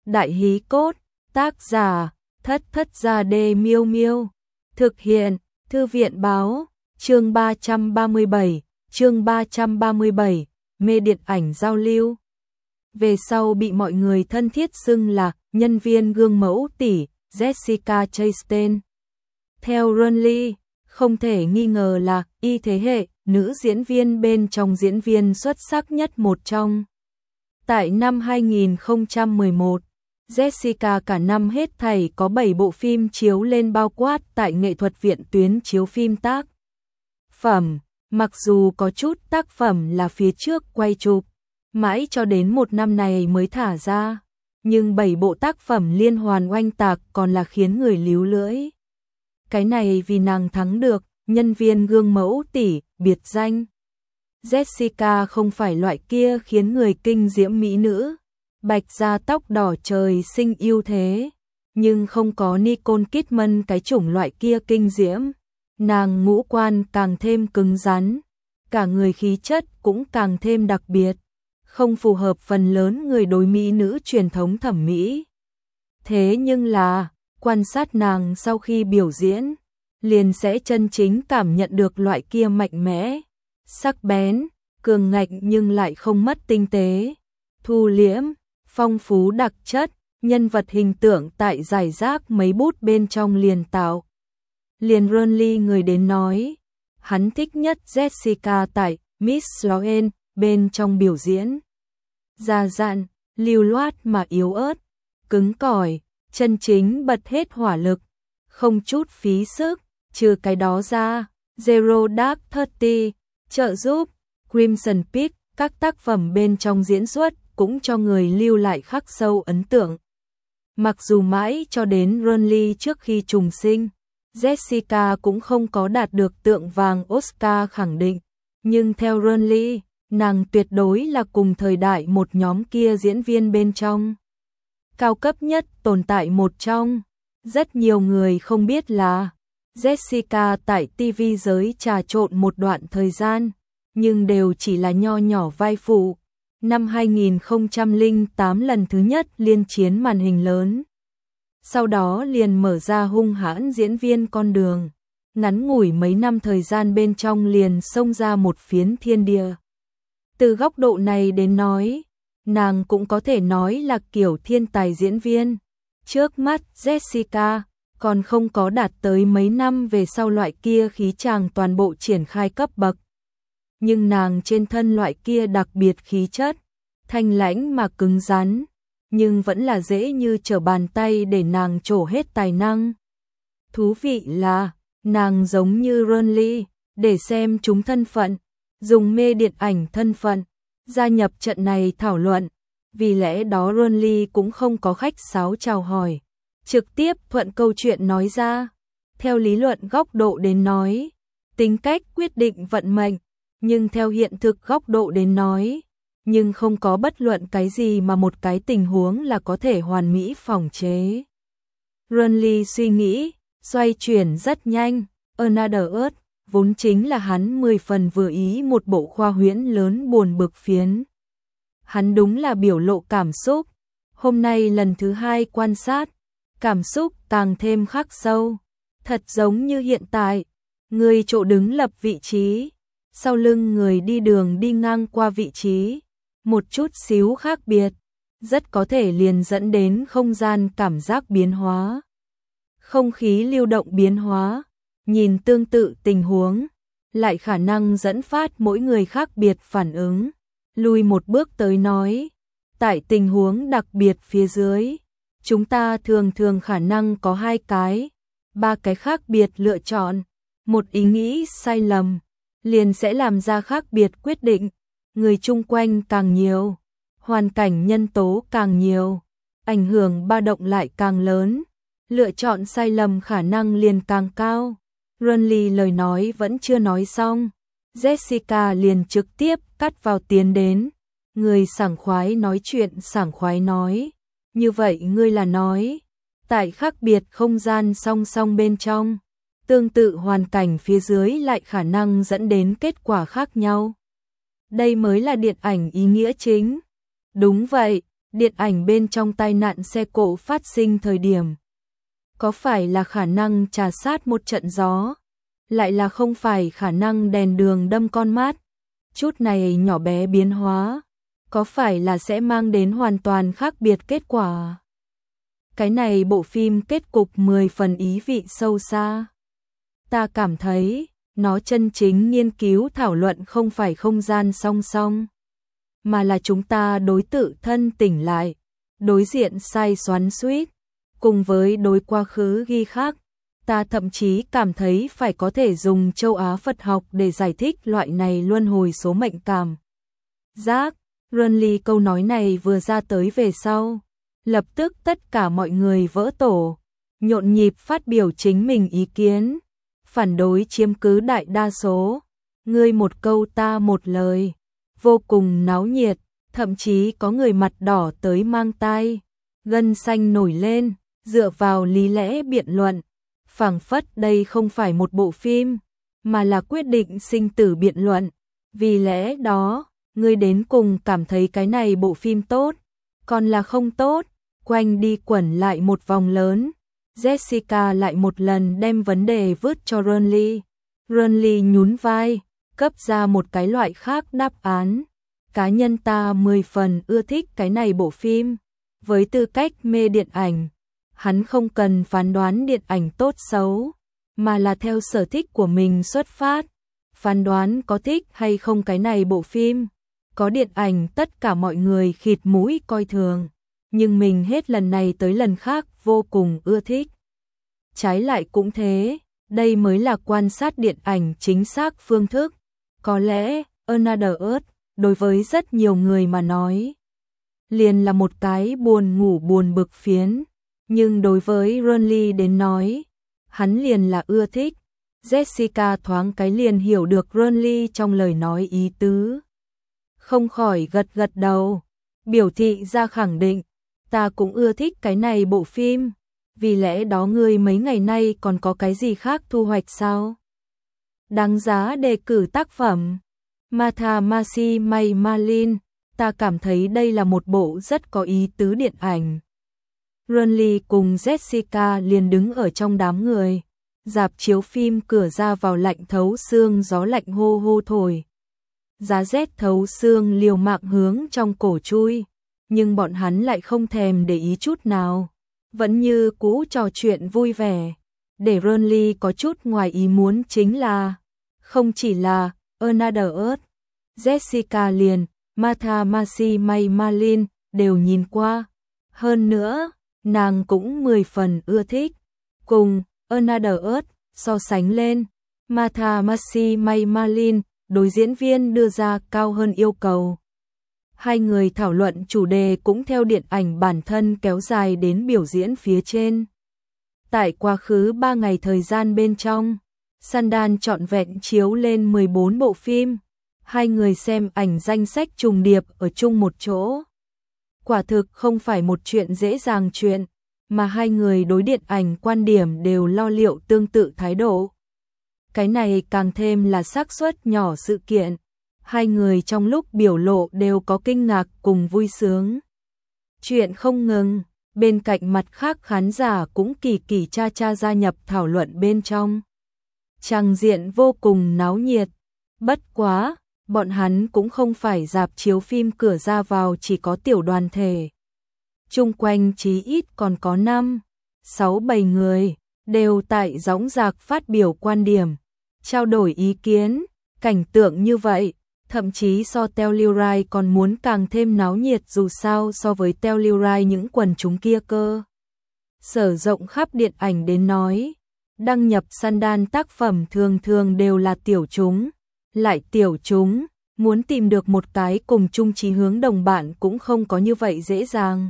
Đại hí cốt, tác giả, Thất Thất Gia Đê Miêu Miêu. Thực hiện, Thư viện báo, chương 337, mê điện ảnh giao lưu. Về sau bị mọi người thân thiết xưng là nhân viên gương mẫu tỷ Jessica Chastain. Theo Ronnie, không thể nghi ngờ là y thế hệ nữ diễn viên bên trong diễn viên xuất sắc nhất một trong. Tại năm 2011, Jessica cả năm hết thảy có 7 bộ phim chiếu lên bao quát tại nghệ thuật viện tuyến chiếu phim tác phẩm, mặc dù có chút tác phẩm là phía trước quay chụp, mãi cho đến một năm này mới thả ra, nhưng 7 bộ tác phẩm liên hoàn oanh tạc còn là khiến người líu lưỡi. Cái này vì nàng thắng được nhân viên gương mẫu tỷ biệt danh. Jessica không phải loại kia khiến người kinh diễm mỹ nữ, bạch da tóc đỏ trời sinh ưu thế, nhưng không có Nicole Kidman cái chủng loại kia kinh diễm. Nàng ngũ quan càng thêm cứng rắn, cả người khí chất cũng càng thêm đặc biệt, không phù hợp phần lớn người đối mỹ nữ truyền thống thẩm mỹ. Thế nhưng là, quan sát nàng sau khi biểu diễn, liền sẽ chân chính cảm nhận được loại kia mạnh mẽ, sắc bén, cường ngạnh nhưng lại không mất tinh tế, thu liễm, phong phú đặc chất, nhân vật hình tượng tại giải rác mấy bút bên trong liền tạo. Liền Ronnie người đến nói, hắn thích nhất Jessica tại Miss Sloane bên trong biểu diễn. Già dặn, lưu loát mà yếu ớt, cứng cỏi, chân chính bật hết hỏa lực, không chút phí sức, trừ cái đó ra, Zero Dark Thirty, trợ giúp, Crimson Peak, các tác phẩm bên trong diễn xuất cũng cho người lưu lại khắc sâu ấn tượng. Mặc dù mãi cho đến Ronnie trước khi trùng sinh, Jessica cũng không có đạt được tượng vàng Oscar khẳng định, nhưng theo Ronnie, nàng tuyệt đối là cùng thời đại một nhóm kia diễn viên bên trong. Cao cấp nhất tồn tại một trong, rất nhiều người không biết là Jessica tại TV giới trà trộn một đoạn thời gian, nhưng đều chỉ là nho nhỏ vai phụ. Năm 2008 lần thứ nhất liên chiến màn hình lớn. Sau đó liền mở ra hung hãn diễn viên con đường. Ngắn ngủi mấy năm thời gian bên trong liền xông ra một phiến thiên địa. Từ góc độ này đến nói, nàng cũng có thể nói là kiểu thiên tài diễn viên. Trước mắt Jessica còn không có đạt tới mấy năm về sau loại kia khí chàng toàn bộ triển khai cấp bậc. Nhưng nàng trên thân loại kia đặc biệt khí chất, thanh lãnh mà cứng rắn, nhưng vẫn là dễ như trở bàn tay để nàng trổ hết tài năng. Thú vị là, nàng giống như Ronnie, để xem chúng thân phận, dùng mê điện ảnh thân phận, gia nhập trận này thảo luận, vì lẽ đó Ronnie cũng không có khách sáo chào hỏi, trực tiếp thuận câu chuyện nói ra. Theo lý luận góc độ đến nói, tính cách quyết định vận mệnh, nhưng theo hiện thực góc độ đến nói, nhưng không có bất luận cái gì mà một cái tình huống là có thể hoàn mỹ phỏng chế. Ronnie suy nghĩ, xoay chuyển rất nhanh, Another Earth, vốn chính là hắn 10 phần vừa ý một bộ khoa huyễn lớn buồn bực phiến. Hắn đúng là biểu lộ cảm xúc, hôm nay lần thứ hai quan sát, cảm xúc càng thêm khắc sâu, thật giống như hiện tại, người chỗ đứng lập vị trí, sau lưng người đi đường đi ngang qua vị trí, một chút xíu khác biệt, rất có thể liền dẫn đến không gian cảm giác biến hóa. Không khí lưu động biến hóa, nhìn tương tự tình huống, lại khả năng dẫn phát mỗi người khác biệt phản ứng. Lùi một bước tới nói, tại tình huống đặc biệt phía dưới, chúng ta thường thường khả năng có 2 cái, 3 cái khác biệt lựa chọn, một ý nghĩ sai lầm, liền sẽ làm ra khác biệt quyết định. Người chung quanh càng nhiều, hoàn cảnh nhân tố càng nhiều, ảnh hưởng ba động lại càng lớn, lựa chọn sai lầm khả năng liền càng cao. Ronnie lời nói vẫn chưa nói xong, Jessica liền trực tiếp cắt vào tiến đến, người sảng khoái nói chuyện sảng khoái nói, như vậy ngươi là nói, tại khác biệt không gian song song bên trong, tương tự hoàn cảnh phía dưới lại khả năng dẫn đến kết quả khác nhau. Đây mới là điện ảnh ý nghĩa chính. Đúng vậy, điện ảnh bên trong tai nạn xe cộ phát sinh thời điểm. Có phải là khả năng trà sát một trận gió, lại là không phải khả năng đèn đường đâm con mắt. Chút này nhỏ bé biến hóa, có phải là sẽ mang đến hoàn toàn khác biệt kết quả. Cái này bộ phim kết cục 10 phần ý vị sâu xa. Ta cảm thấy, nó chân chính nghiên cứu thảo luận không phải không gian song song, mà là chúng ta đối tự thân tỉnh lại, đối diện sai xoắn xuýt, cùng với đối quá khứ ghi khắc. Ta thậm chí cảm thấy phải có thể dùng châu Á Phật học để giải thích loại này luân hồi số mệnh cảm giác. Renly câu nói này vừa ra tới về sau, lập tức tất cả mọi người vỡ tổ, nhộn nhịp phát biểu chính mình ý kiến, phản đối chiếm cứ đại đa số, ngươi một câu ta một lời, vô cùng náo nhiệt, thậm chí có người mặt đỏ tới mang tai, gân xanh nổi lên, dựa vào lý lẽ biện luận, phảng phất đây không phải một bộ phim, mà là quyết định sinh tử biện luận. Vì lẽ đó, ngươi đến cùng cảm thấy cái này bộ phim tốt, còn là không tốt. Quanh đi quẩn lại một vòng lớn, Jessica lại một lần đem vấn đề vứt cho Renly. Renly nhún vai, cấp ra một cái loại khác đáp án. Cá nhân ta 10 phần ưa thích cái này bộ phim. Với tư cách mê điện ảnh, hắn không cần phán đoán điện ảnh tốt xấu, mà là theo sở thích của mình xuất phát. Phán đoán có thích hay không cái này bộ phim. Có điện ảnh tất cả mọi người khịt mũi coi thường, nhưng mình hết lần này tới lần khác vô cùng ưa thích. Trái lại cũng thế, đây mới là quan sát điện ảnh chính xác phương thức. Có lẽ, Another Earth, đối với rất nhiều người mà nói, liền là một cái buồn ngủ buồn bực phiến, nhưng đối với Renly đến nói, hắn liền là ưa thích. Jessica thoáng cái liền hiểu được Renly trong lời nói ý tứ, không khỏi gật gật đầu, biểu thị ra khẳng định, ta cũng ưa thích cái này bộ phim, vì lẽ đó ngươi mấy ngày nay còn có cái gì khác thu hoạch sao? Đáng giá đề cử tác phẩm Martha Marcy May Marlin, ta cảm thấy đây là một bộ rất có ý tứ điện ảnh. Renly cùng Jessica liền đứng ở trong đám người, rạp chiếu phim cửa ra vào lạnh thấu xương, gió lạnh hô hô thổi. Giá rét thấu xương liều mạng hướng trong cổ chui, nhưng bọn hắn lại không thèm để ý chút nào, vẫn như cũ trò chuyện vui vẻ. Để Renly có chút ngoài ý muốn chính là, không chỉ là Another Earth, Jessica liền, Martha Marcy May Marlin đều nhìn qua. Hơn nữa, nàng cũng 10 phần ưa thích. Cùng Another Earth so sánh lên, Martha Marcy May Marlin đối diễn viên đưa ra cao hơn yêu cầu. Hai người thảo luận chủ đề cũng theo điện ảnh bản thân kéo dài đến biểu diễn phía trên. Tại quá khứ 3 ngày thời gian bên trong, Sundance trọn vẹn chiếu lên 14 bộ phim. Hai người xem ảnh danh sách trùng điệp ở chung một chỗ. Quả thực không phải một chuyện dễ dàng chuyện, mà hai người đối điện ảnh quan điểm đều lo liệu tương tự thái độ. Cái này càng thêm là xác suất nhỏ sự kiện. Hai người trong lúc biểu lộ đều có kinh ngạc cùng vui sướng. Chuyện không ngừng, bên cạnh mặt khác khán giả cũng kỳ kỳ cha cha gia nhập thảo luận bên trong. Tràng diện vô cùng náo nhiệt. Bất quá, bọn hắn cũng không phải rạp chiếu phim cửa ra vào chỉ có tiểu đoàn thể. Chung quanh chí ít còn có 5, 6, 7 người, đều tại dõng dạc phát biểu quan điểm, trao đổi ý kiến. Cảnh tượng như vậy, thậm chí so Telluride còn muốn càng thêm náo nhiệt, dù sao so với Telluride những quần chúng kia cơ. Sở rộng khắp điện ảnh đến nói, đăng nhập Sundance tác phẩm thường thường đều là tiểu chúng. Lại tiểu chúng, muốn tìm được một cái cùng chung chí hướng đồng bạn cũng không có như vậy dễ dàng.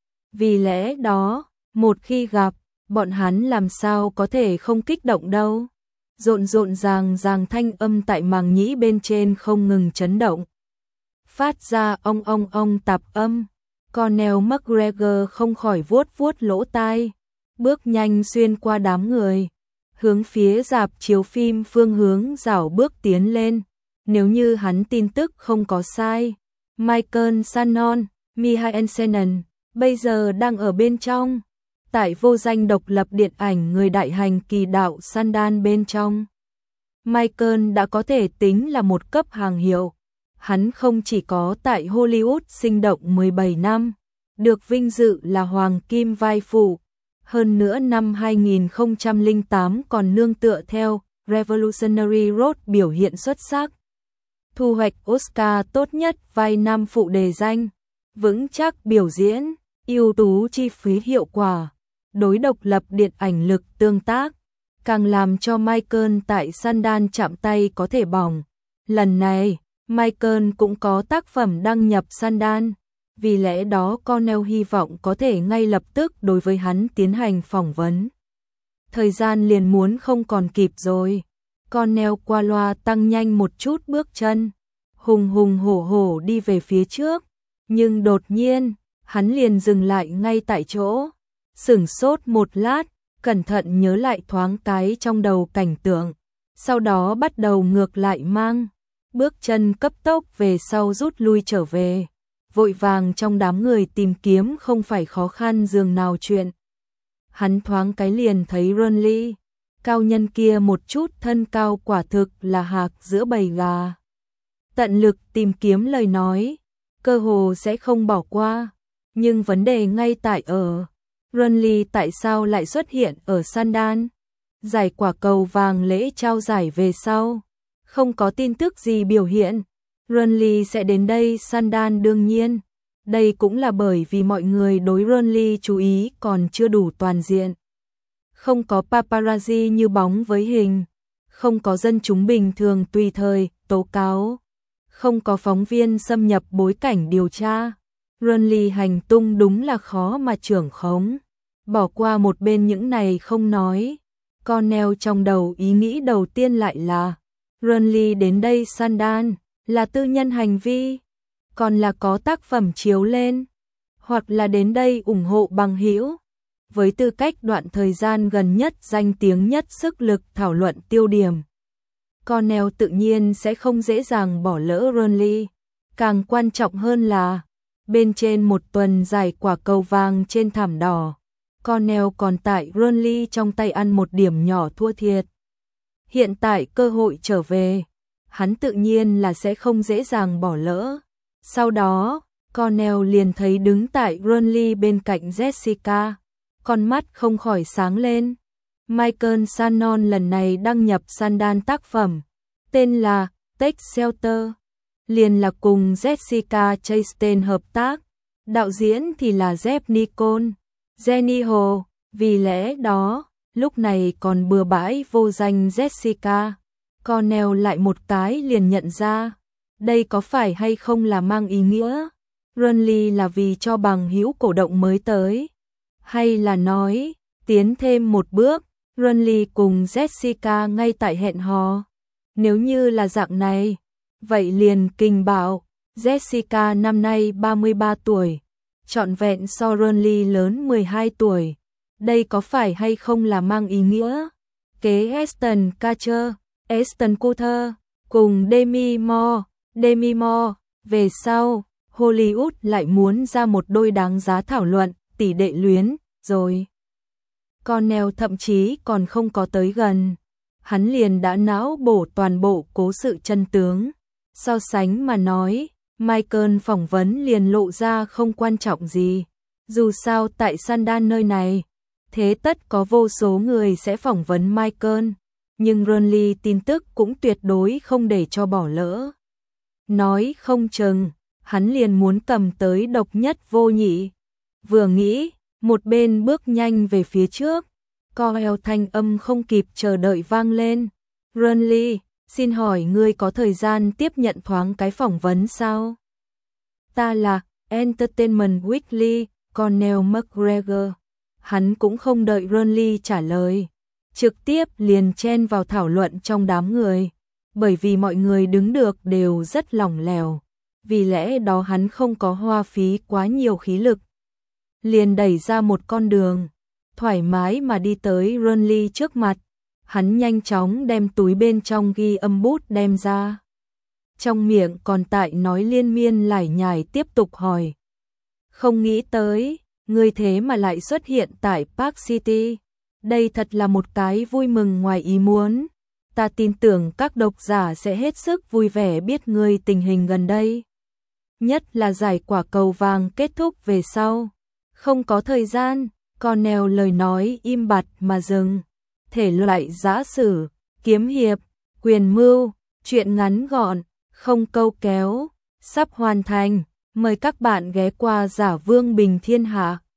Vì lẽ đó, một khi gặp, bọn hắn làm sao có thể không kích động đâu. Rộn rộn ràng ràng thanh âm tại màng nhĩ bên trên không ngừng chấn động. Phát ra ong tạp âm. Conor McGregor không khỏi vuốt vuốt lỗ tai, bước nhanh xuyên qua đám người, hướng phía rạp chiếu phim phương hướng rảo bước tiến lên. Nếu như hắn tin tức không có sai, Michael Shannon, Michael Shannon, bây giờ đang ở bên trong. Tại vô danh độc lập điện ảnh người đại hành kỳ đạo Sundance bên trong. Michael đã có thể tính là một cấp hàng hiệu. Hắn không chỉ có tại Hollywood sinh động 17 năm, được vinh dự là hoàng kim vai phụ. Hơn nữa năm 2008 còn nương tựa theo Revolutionary Road biểu hiện xuất sắc. Thu hoạch Oscar tốt nhất vai nam phụ đề danh, vững chắc biểu diễn, ưu tú chi phí hiệu quả, đối độc lập điện ảnh lực tương tác, càng làm cho Michael tại Sundance chạm tay có thể bỏng. Lần này, Michael cũng có tác phẩm đăng nhập Sundance, vì lẽ đó Cornell hy vọng có thể ngay lập tức đối với hắn tiến hành phỏng vấn. Thời gian liền muốn không còn kịp rồi. Cornell qua loa tăng nhanh một chút bước chân, hùng hùng hổ hổ đi về phía trước, nhưng đột nhiên, hắn liền dừng lại ngay tại chỗ, sửng sốt một lát, cẩn thận nhớ lại thoáng cái trong đầu cảnh tượng, sau đó bắt đầu ngược lại mang, bước chân cấp tốc về sau rút lui trở về, vội vàng trong đám người tìm kiếm không phải khó khăn dường nào chuyện. Hắn thoáng cái liền thấy Ronly, cao nhân kia một chút thân cao quả thực là hạc giữa bầy gà. Tận lực tìm kiếm lời nói, cơ hồ sẽ không bỏ qua, nhưng vấn đề ngay tại ở Ronly tại sao lại xuất hiện ở Sundance? Giải quả cầu vàng lễ trao giải về sau, không có tin tức gì biểu hiện. Ronly sẽ đến đây Sundance đương nhiên. Đây cũng là bởi vì mọi người đối Ronly chú ý còn chưa đủ toàn diện. Không có paparazzi như bóng với hình, không có dân chúng bình thường tùy thời tố cáo, không có phóng viên xâm nhập bối cảnh điều tra. Ronly hành tung đúng là khó mà trưởng khống. Bỏ qua một bên những này không nói, Cornell trong đầu ý nghĩ đầu tiên lại là Ronly đến đây Sundance là tư nhân hành vi, còn là có tác phẩm chiếu lên, hoặc là đến đây ủng hộ bằng hữu. Với tư cách đoạn thời gian gần nhất danh tiếng nhất sức lực thảo luận tiêu điểm, Cornell tự nhiên sẽ không dễ dàng bỏ lỡ Ronly. Càng quan trọng hơn là, bên trên một tuần giải quả cầu vàng trên thảm đỏ, Cornell còn tại Ronly trong tay ăn một điểm nhỏ thua thiệt. Hiện tại cơ hội trở về, hắn tự nhiên là sẽ không dễ dàng bỏ lỡ. Sau đó, Cornell liền thấy đứng tại Ronly bên cạnh Jessica, con mắt không khỏi sáng lên. Michael Shannon lần này đăng nhập Sundance tác phẩm, tên là Take Shelter, liền là cùng Jessica Chastain hợp tác, đạo diễn thì là Jeff Nicole, Jenny Ho, vì lẽ đó, lúc này còn bừa bãi vô danh Jessica, Cornell lại một cái liền nhận ra, đây có phải hay không là mang ý nghĩa, Ronly là vì cho bằng hữu cổ động mới tới, hay là nói, tiến thêm một bước, Ronly cùng Jessica ngay tại hẹn hò. Nếu như là dạng này, vậy liền kinh bảo, Jessica năm nay 33 tuổi, trọn vẹn so Ronly lớn 12 tuổi. Đây có phải hay không là mang ý nghĩa? Kế Ashton Kutcher, Ashton Kutcher cùng Demi Moore, về sau, Hollywood lại muốn ra một đôi đáng giá thảo luận, tỷ đệ luyến, rồi. Cornell thậm chí còn không có tới gần, hắn liền đã não bổ toàn bộ cố sự chân tướng. So sánh mà nói, Michael phỏng vấn liền lộ ra không quan trọng gì. Dù sao tại Sundance nơi này, thế tất có vô số người sẽ phỏng vấn Michael, nhưng Ronly tin tức cũng tuyệt đối không để cho bỏ lỡ. Nói không chừng, hắn liền muốn cầm tới độc nhất vô nhị. Vừa nghĩ, một bên bước nhanh về phía trước, Cornell thanh âm không kịp chờ đợi vang lên. Ronly, xin hỏi ngươi có thời gian tiếp nhận thoáng cái phỏng vấn sao? Ta là Entertainment Weekly, Cornell McGregor. Hắn cũng không đợi Ronly trả lời, trực tiếp liền chen vào thảo luận trong đám người, bởi vì mọi người đứng được đều rất lỏng lẻo, vì lẽ đó hắn không có hoa phí quá nhiều khí lực. Liền đẩy ra một con đường, thoải mái mà đi tới Ronly trước mặt, hắn nhanh chóng đem túi bên trong ghi âm bút đem ra. Trong miệng còn tại nói liên miên lải nhải tiếp tục hỏi. Không nghĩ tới, ngươi thế mà lại xuất hiện tại Park City. Đây thật là một cái vui mừng ngoài ý muốn. Ta tin tưởng các độc giả sẽ hết sức vui vẻ biết ngươi tình hình gần đây. Nhất là giải quả cầu vàng kết thúc về sau. Không có thời gian, Cornell lời nói im bặt mà dừng. Thể loại giã sử, kiếm hiệp, quyền mưu, truyện ngắn gọn, không câu kéo, sắp hoàn thành. Mời các bạn ghé qua Giả Vương Bình Thiên Hạ.